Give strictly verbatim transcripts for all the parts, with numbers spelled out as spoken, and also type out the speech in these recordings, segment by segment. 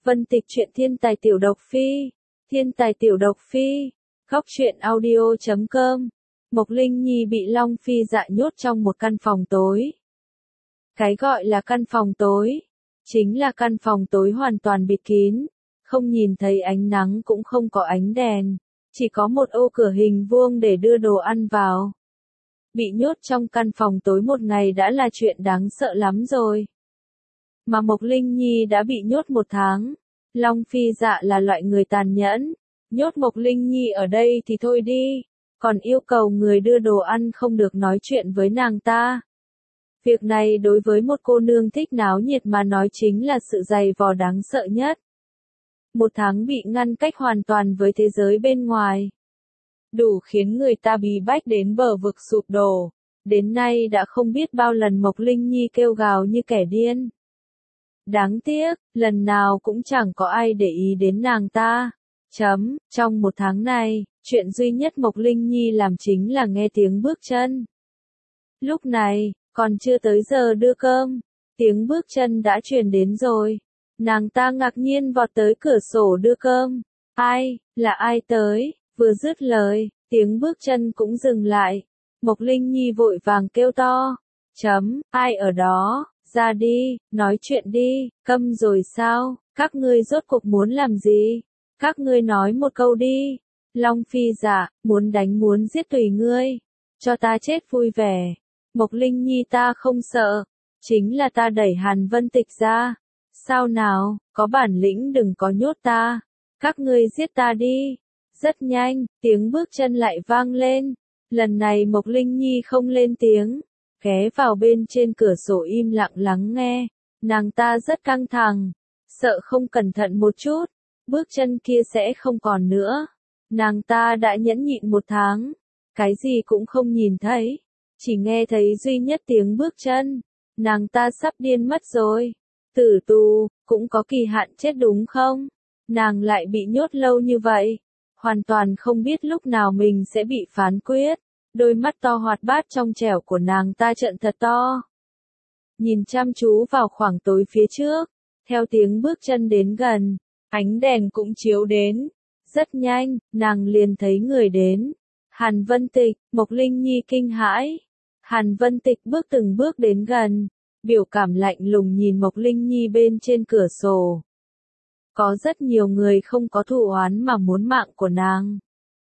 Vân Tịch truyện thiên tài tiểu độc phi, thiên tài tiểu độc phi, góc truyện audio chấm com. Mộc Linh Nhi bị Long Phi Dạ nhốt trong một căn phòng tối. Cái gọi là căn phòng tối, chính là căn phòng tối hoàn toàn bịt kín, không nhìn thấy ánh nắng cũng không có ánh đèn, chỉ có một ô cửa hình vuông để đưa đồ ăn vào. Bị nhốt trong căn phòng tối một ngày đã là chuyện đáng sợ lắm rồi. Mà Mộc Linh Nhi đã bị nhốt một tháng. Long Phi Dạ là loại người tàn nhẫn, nhốt Mộc Linh Nhi ở đây thì thôi đi, còn yêu cầu người đưa đồ ăn không được nói chuyện với nàng ta. Việc này đối với một cô nương thích náo nhiệt mà nói chính là sự dày vò đáng sợ nhất. Một tháng bị ngăn cách hoàn toàn với thế giới bên ngoài, đủ khiến người ta bí bách đến bờ vực sụp đổ. Đến nay đã không biết bao lần Mộc Linh Nhi kêu gào như kẻ điên. Đáng tiếc, lần nào cũng chẳng có ai để ý đến nàng ta. Chấm, trong một tháng này, chuyện duy nhất Mộc Linh Nhi làm chính là nghe tiếng bước chân. Lúc này, còn chưa tới giờ đưa cơm, tiếng bước chân đã truyền đến rồi. Nàng ta ngạc nhiên vọt tới cửa sổ đưa cơm. Ai, là ai tới? Vừa dứt lời, tiếng bước chân cũng dừng lại. Mộc Linh Nhi vội vàng kêu to. Chấm, ai ở đó? Ra đi, nói chuyện đi, câm rồi sao, các ngươi rốt cuộc muốn làm gì? Các ngươi nói một câu đi. Long Phi Dạ, muốn đánh muốn giết tùy ngươi, cho ta chết vui vẻ. Mộc Linh Nhi ta không sợ, chính là ta đẩy Hàn Vân Tịch ra. Sao nào, có bản lĩnh đừng có nhốt ta, các ngươi giết ta đi. Rất nhanh, tiếng bước chân lại vang lên, lần này Mộc Linh Nhi không lên tiếng. Ghé vào bên trên cửa sổ im lặng lắng nghe, nàng ta rất căng thẳng, sợ không cẩn thận một chút, bước chân kia sẽ không còn nữa. Nàng ta đã nhẫn nhịn một tháng, cái gì cũng không nhìn thấy, chỉ nghe thấy duy nhất tiếng bước chân, nàng ta sắp điên mất rồi. Tử tù, cũng có kỳ hạn chết đúng không? Nàng lại bị nhốt lâu như vậy, hoàn toàn không biết lúc nào mình sẽ bị phán quyết. Đôi mắt to hoạt bát trong trẻo của nàng ta trợn thật to, nhìn chăm chú vào khoảng tối phía trước. Theo tiếng bước chân đến gần, ánh đèn cũng chiếu đến. Rất nhanh, nàng liền thấy người đến. Hàn Vân Tịch. Mộc Linh Nhi kinh hãi. Hàn Vân Tịch bước từng bước đến gần, biểu cảm lạnh lùng nhìn Mộc Linh Nhi bên trên cửa sổ. Có rất nhiều người không có thù oán mà muốn mạng của nàng.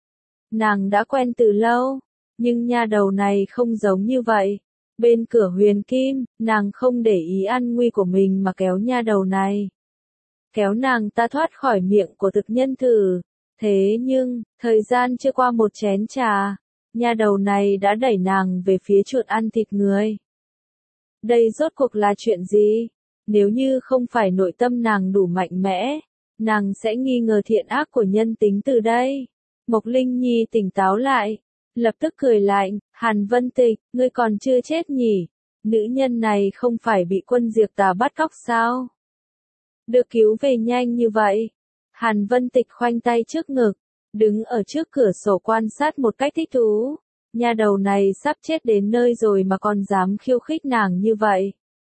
Nàng đã quen từ lâu. Nhưng nha đầu này không giống như vậy. Bên cửa Huyền Kim, nàng không để ý an nguy của mình mà kéo nha đầu này. Kéo nàng ta thoát khỏi miệng của thực nhân thử. Thế nhưng, thời gian chưa qua một chén trà, nha đầu này đã đẩy nàng về phía chuột ăn thịt người. Đây rốt cuộc là chuyện gì? Nếu như không phải nội tâm nàng đủ mạnh mẽ, nàng sẽ nghi ngờ thiện ác của nhân tính từ đây. Mộc Linh Nhi tỉnh táo lại. Lập tức cười lạnh, Hàn Vân Tịch, ngươi còn chưa chết nhỉ? Nữ nhân này không phải bị quân diệt tà bắt cóc sao? Được cứu về nhanh như vậy. Hàn Vân Tịch khoanh tay trước ngực, đứng ở trước cửa sổ quan sát một cách thích thú. Nha đầu này sắp chết đến nơi rồi mà còn dám khiêu khích nàng như vậy.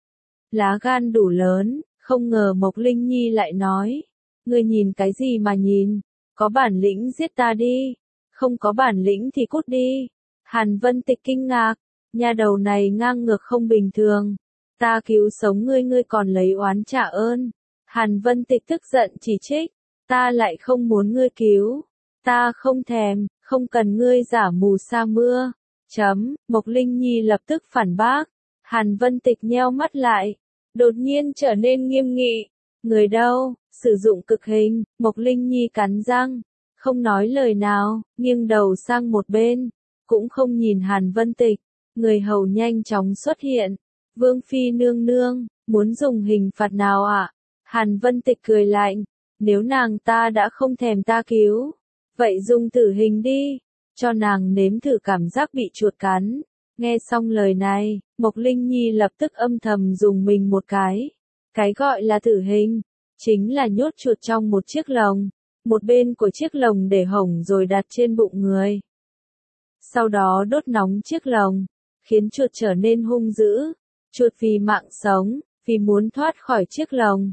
Lá gan đủ lớn, không ngờ Mộc Linh Nhi lại nói. Ngươi nhìn cái gì mà nhìn? Có bản lĩnh giết ta đi. Không có bản lĩnh thì cút đi. Hàn Vân Tịch kinh ngạc, nha đầu này ngang ngược không bình thường. Ta cứu sống ngươi ngươi còn lấy oán trả ơn. Hàn Vân Tịch tức giận chỉ trích, ta lại không muốn ngươi cứu. Ta không thèm, không cần ngươi giả mù sa mưa. Chấm, Mộc Linh Nhi lập tức phản bác. Hàn Vân Tịch nheo mắt lại, đột nhiên trở nên nghiêm nghị. Người đâu, sử dụng cực hình. Mộc Linh Nhi cắn răng, không nói lời nào, nghiêng đầu sang một bên, cũng không nhìn Hàn Vân Tịch. Người hầu nhanh chóng xuất hiện. Vương Phi nương nương, muốn dùng hình phạt nào ạ? À? Hàn Vân Tịch cười lạnh, nếu nàng ta đã không thèm ta cứu, vậy dùng tử hình đi, cho nàng nếm thử cảm giác bị chuột cắn. Nghe xong lời này, Mộc Linh Nhi lập tức âm thầm dùng mình một cái. Cái gọi là tử hình, chính là nhốt chuột trong một chiếc lồng. Một bên của chiếc lồng để hổng rồi đặt trên bụng người. Sau đó đốt nóng chiếc lồng, khiến chuột trở nên hung dữ. Chuột vì mạng sống, vì muốn thoát khỏi chiếc lồng,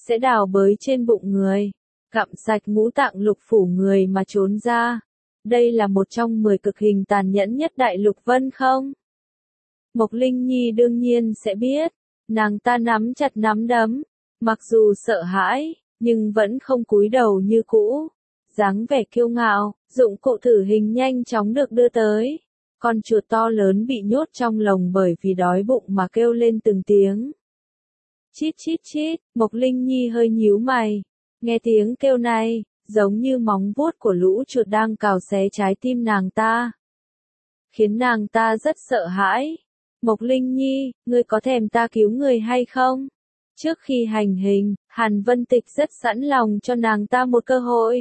sẽ đào bới trên bụng người, gặm sạch ngũ tạng lục phủ người mà trốn ra. Đây là một trong mười cực hình tàn nhẫn nhất Đại Lục Vân không? Mộc Linh Nhi đương nhiên sẽ biết, nàng ta nắm chặt nắm đấm, mặc dù sợ hãi, nhưng vẫn không cúi đầu như cũ. Dáng vẻ kiêu ngạo, dụng cụ thử hình nhanh chóng được đưa tới. Con chuột to lớn bị nhốt trong lồng bởi vì đói bụng mà kêu lên từng tiếng. Chít chít chít, Mộc Linh Nhi hơi nhíu mày. Nghe tiếng kêu này, giống như móng vuốt của lũ chuột đang cào xé trái tim nàng ta. Khiến nàng ta rất sợ hãi. Mộc Linh Nhi, ngươi có thèm ta cứu người hay không? Trước khi hành hình, Hàn Vân Tịch rất sẵn lòng cho nàng ta một cơ hội.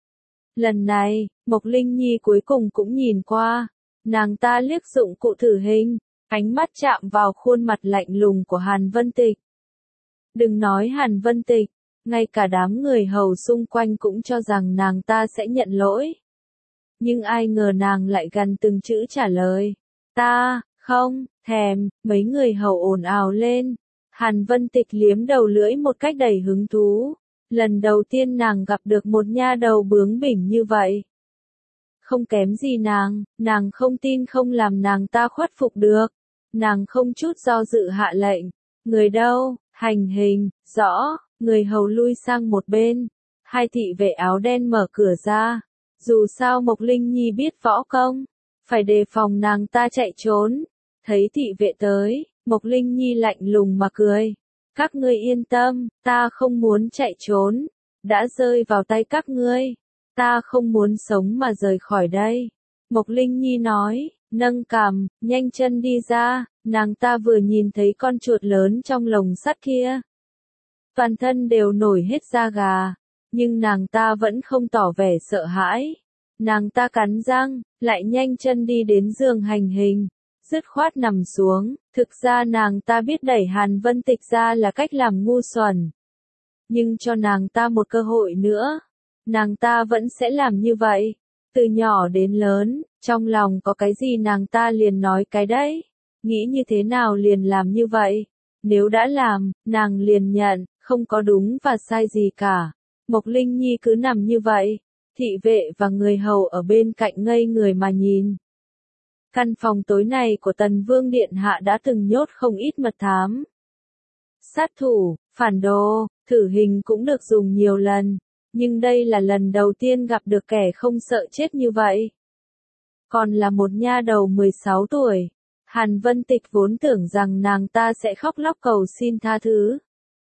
Lần này, Mộc Linh Nhi cuối cùng cũng nhìn qua. Nàng ta liếc dụng cụ thử hình, ánh mắt chạm vào khuôn mặt lạnh lùng của Hàn Vân Tịch. Đừng nói Hàn Vân Tịch, ngay cả đám người hầu xung quanh cũng cho rằng nàng ta sẽ nhận lỗi. Nhưng ai ngờ nàng lại gần từng chữ trả lời. Ta, không, thèm, mấy người hầu ồn ào lên. Hàn Vân Tịch liếm đầu lưỡi một cách đầy hứng thú. Lần đầu tiên nàng gặp được một nha đầu bướng bỉnh như vậy. Không kém gì nàng, nàng không tin không làm nàng ta khuất phục được. Nàng không chút do dự hạ lệnh. Người đâu, hành hình, rõ, người hầu lui sang một bên. Hai thị vệ áo đen mở cửa ra. Dù sao Mộc Linh Nhi biết võ công, phải đề phòng nàng ta chạy trốn. Thấy thị vệ tới, Mộc Linh Nhi lạnh lùng mà cười. Các ngươi yên tâm, ta không muốn chạy trốn. Đã rơi vào tay các ngươi. Ta không muốn sống mà rời khỏi đây. Mộc Linh Nhi nói, nâng cằm, nhanh chân đi ra. Nàng ta vừa nhìn thấy con chuột lớn trong lồng sắt kia. Toàn thân đều nổi hết da gà. Nhưng nàng ta vẫn không tỏ vẻ sợ hãi. Nàng ta cắn răng, lại nhanh chân đi đến giường hành hình. Dứt khoát nằm xuống, thực ra nàng ta biết đẩy Hàn Vân Tịch ra là cách làm ngu xuẩn. Nhưng cho nàng ta một cơ hội nữa, nàng ta vẫn sẽ làm như vậy. Từ nhỏ đến lớn, trong lòng có cái gì nàng ta liền nói cái đấy. Nghĩ như thế nào liền làm như vậy. Nếu đã làm, nàng liền nhận, không có đúng và sai gì cả. Mộc Linh Nhi cứ nằm như vậy. Thị vệ và người hầu ở bên cạnh ngây người mà nhìn. Căn phòng tối này của Tần Vương Điện Hạ đã từng nhốt không ít mật thám. Sát thủ, phản đồ, thử hình cũng được dùng nhiều lần, nhưng đây là lần đầu tiên gặp được kẻ không sợ chết như vậy. Còn là một nha đầu mười sáu tuổi, Hàn Vân Tịch vốn tưởng rằng nàng ta sẽ khóc lóc cầu xin tha thứ.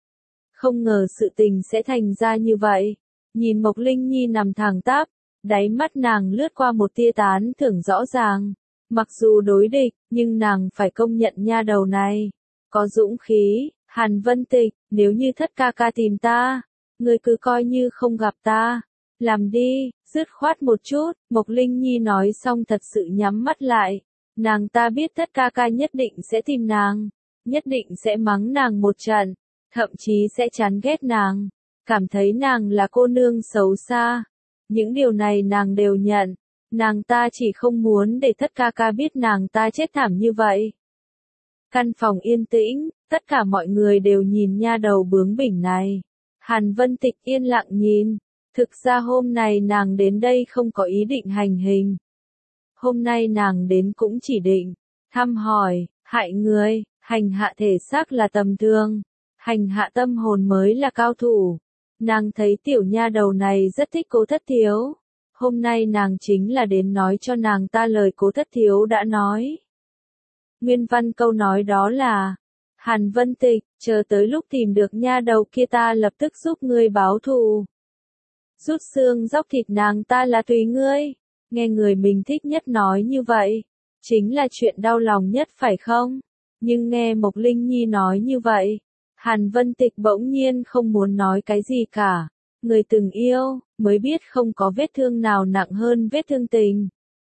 Không ngờ sự tình sẽ thành ra như vậy. Nhìn Mộc Linh Nhi nằm thẳng tắp, đáy mắt nàng lướt qua một tia tán thưởng rõ ràng. Mặc dù đối địch, nhưng nàng phải công nhận nha đầu này. Có dũng khí, Hàn Vân Tịch, nếu như Thất ca ca tìm ta, ngươi cứ coi như không gặp ta. Làm đi, dứt khoát một chút, Mộc Linh Nhi nói xong thật sự nhắm mắt lại. Nàng ta biết Thất ca ca nhất định sẽ tìm nàng, nhất định sẽ mắng nàng một trận, thậm chí sẽ chán ghét nàng, cảm thấy nàng là cô nương xấu xa. Những điều này nàng đều nhận. Nàng ta chỉ không muốn để Thất ca ca biết nàng ta chết thảm như vậy. Căn phòng yên tĩnh, tất cả mọi người đều nhìn nha đầu bướng bỉnh này. Hàn Vân Tịch yên lặng nhìn. Thực ra hôm nay nàng đến đây không có ý định hành hình. Hôm nay nàng đến cũng chỉ định thăm hỏi, hại người, hành hạ thể xác là tầm thường, hành hạ tâm hồn mới là cao thủ. Nàng thấy tiểu nha đầu này rất thích Cố Thất Thiếu. Hôm nay nàng chính là đến nói cho nàng ta lời Cố Thất Thiếu đã nói. Nguyên văn câu nói đó là, Hàn Vân Tịch, chờ tới lúc tìm được nha đầu kia ta lập tức giúp ngươi báo thù. Rút xương dóc thịt nàng ta là tùy ngươi. Nghe người mình thích nhất nói như vậy, chính là chuyện đau lòng nhất phải không? Nhưng nghe Mộc Linh Nhi nói như vậy, Hàn Vân Tịch bỗng nhiên không muốn nói cái gì cả. Người từng yêu, mới biết không có vết thương nào nặng hơn vết thương tình.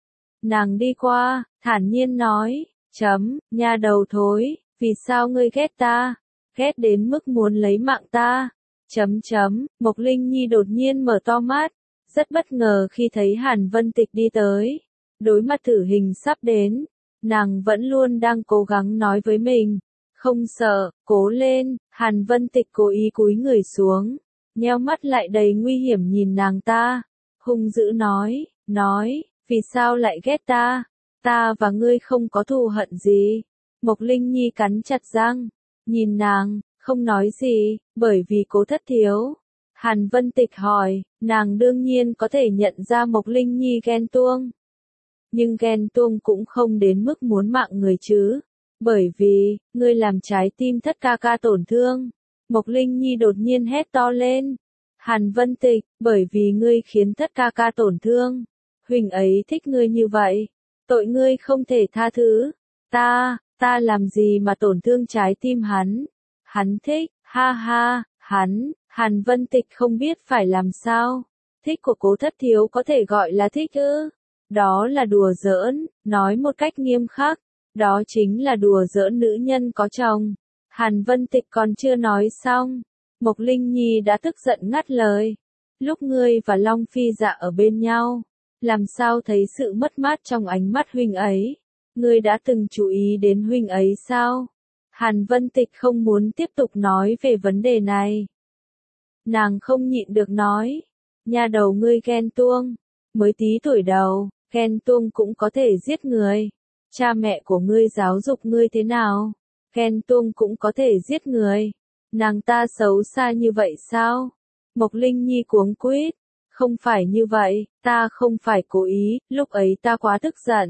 Nàng đi qua, thản nhiên nói, chấm, nha đầu thối, vì sao ngươi ghét ta? Ghét đến mức muốn lấy mạng ta? Chấm chấm, Mộc Linh Nhi đột nhiên mở to mắt, rất bất ngờ khi thấy Hàn Vân Tịch đi tới. Đối mặt thử hình sắp đến, nàng vẫn luôn đang cố gắng nói với mình, Không sợ, cố lên, Hàn Vân Tịch cố ý cúi người xuống, nheo mắt lại đầy nguy hiểm nhìn nàng ta, hung dữ nói, nói, vì sao lại ghét ta, ta và ngươi không có thù hận gì. Mộc Linh Nhi cắn chặt răng, nhìn nàng, không nói gì, bởi vì Cố Thất Thiếu. Hàn Vân Tịch hỏi, nàng đương nhiên có thể nhận ra Mộc Linh Nhi ghen tuông. Nhưng ghen tuông cũng không đến mức muốn mạng người chứ. Bởi vì, ngươi làm trái tim Thất ca ca tổn thương. Mộc Linh Nhi đột nhiên hét to lên. Hàn Vân Tịch, bởi vì ngươi khiến Thất ca ca tổn thương. Huynh ấy thích ngươi như vậy. Tội ngươi không thể tha thứ. Ta, ta làm gì mà tổn thương trái tim hắn. Hắn thích, ha ha, hắn, Hàn Vân Tịch không biết phải làm sao. Thích của Cố Thất Thiếu có thể gọi là thích ư? Đó là đùa giỡn, nói một cách nghiêm khắc. Đó chính là đùa giỡn nữ nhân có chồng. Hàn Vân Tịch còn chưa nói xong. Mộc Linh Nhi đã tức giận ngắt lời. Lúc ngươi và Long Phi Dạ ở bên nhau, làm sao thấy sự mất mát trong ánh mắt huynh ấy? Ngươi đã từng chú ý đến huynh ấy sao? Hàn Vân Tịch không muốn tiếp tục nói về vấn đề này. Nàng không nhịn được nói. Nhà đầu ngươi ghen tuông. Mới tí tuổi đầu, ghen tuông cũng có thể giết người. Cha mẹ của ngươi giáo dục ngươi thế nào? Ghen tuông cũng có thể giết người. Nàng ta xấu xa như vậy sao? Mộc Linh Nhi cuống quýt. Không phải như vậy, ta không phải cố ý, lúc ấy ta quá tức giận.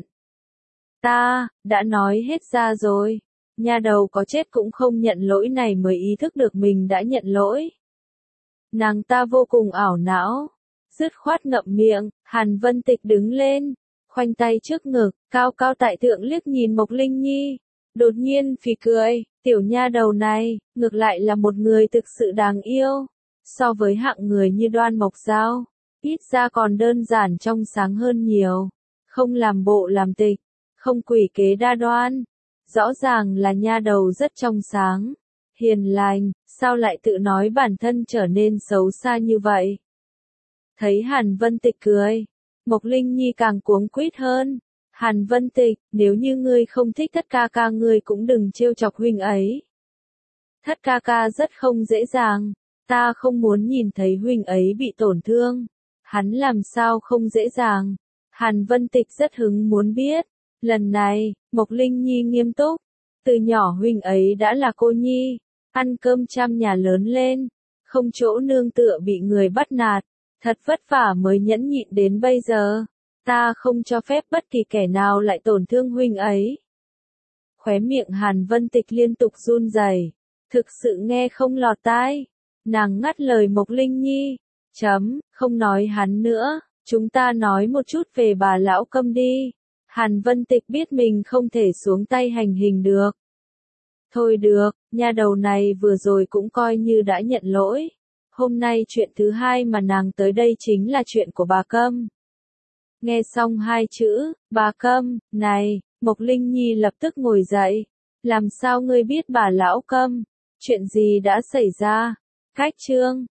Ta, đã nói hết ra rồi. Nhà đầu có chết cũng không nhận lỗi này mới ý thức được mình đã nhận lỗi. Nàng ta vô cùng ảo não. Dứt khoát ngậm miệng, Hàn Vân Tịch đứng lên. Khoanh tay trước ngực, cao cao tại thượng liếc nhìn Mộc Linh Nhi. Đột nhiên phì cười, tiểu nha đầu này, ngược lại là một người thực sự đáng yêu. So với hạng người như Đoan Mộc Giao, ít ra còn đơn giản trong sáng hơn nhiều. Không làm bộ làm tịch, không quỷ kế đa đoan. Rõ ràng là nha đầu rất trong sáng, hiền lành, sao lại tự nói bản thân trở nên xấu xa như vậy? Thấy Hàn Vân Tịch cười, Mộc Linh Nhi càng cuống quýt hơn. Hàn Vân Tịch, nếu như ngươi không thích Thất ca ca ngươi cũng đừng trêu chọc huynh ấy. Thất ca ca rất không dễ dàng, ta không muốn nhìn thấy huynh ấy bị tổn thương. Hắn làm sao không dễ dàng? Hàn Vân Tịch rất hứng muốn biết. Lần này, Mộc Linh Nhi nghiêm túc. Từ nhỏ huynh ấy đã là cô nhi, ăn cơm trăm nhà lớn lên, không chỗ nương tựa bị người bắt nạt. Thật vất vả mới nhẫn nhịn đến bây giờ. Ta không cho phép bất kỳ kẻ nào lại tổn thương huynh ấy. Khóe miệng Hàn Vân Tịch liên tục run rẩy, thực sự nghe không lọt tai. Nàng ngắt lời Mộc Linh Nhi. Chấm, không nói hắn nữa, chúng ta nói một chút về bà lão Câm đi. Hàn Vân Tịch biết mình không thể xuống tay hành hình được. Thôi được, nha đầu này vừa rồi cũng coi như đã nhận lỗi. Hôm nay chuyện thứ hai mà nàng tới đây chính là chuyện của bà Câm. Nghe xong hai chữ, bà Câm, này, Mộc Linh Nhi lập tức ngồi dậy. Làm sao ngươi biết bà lão Câm? Chuyện gì đã xảy ra? Cách chương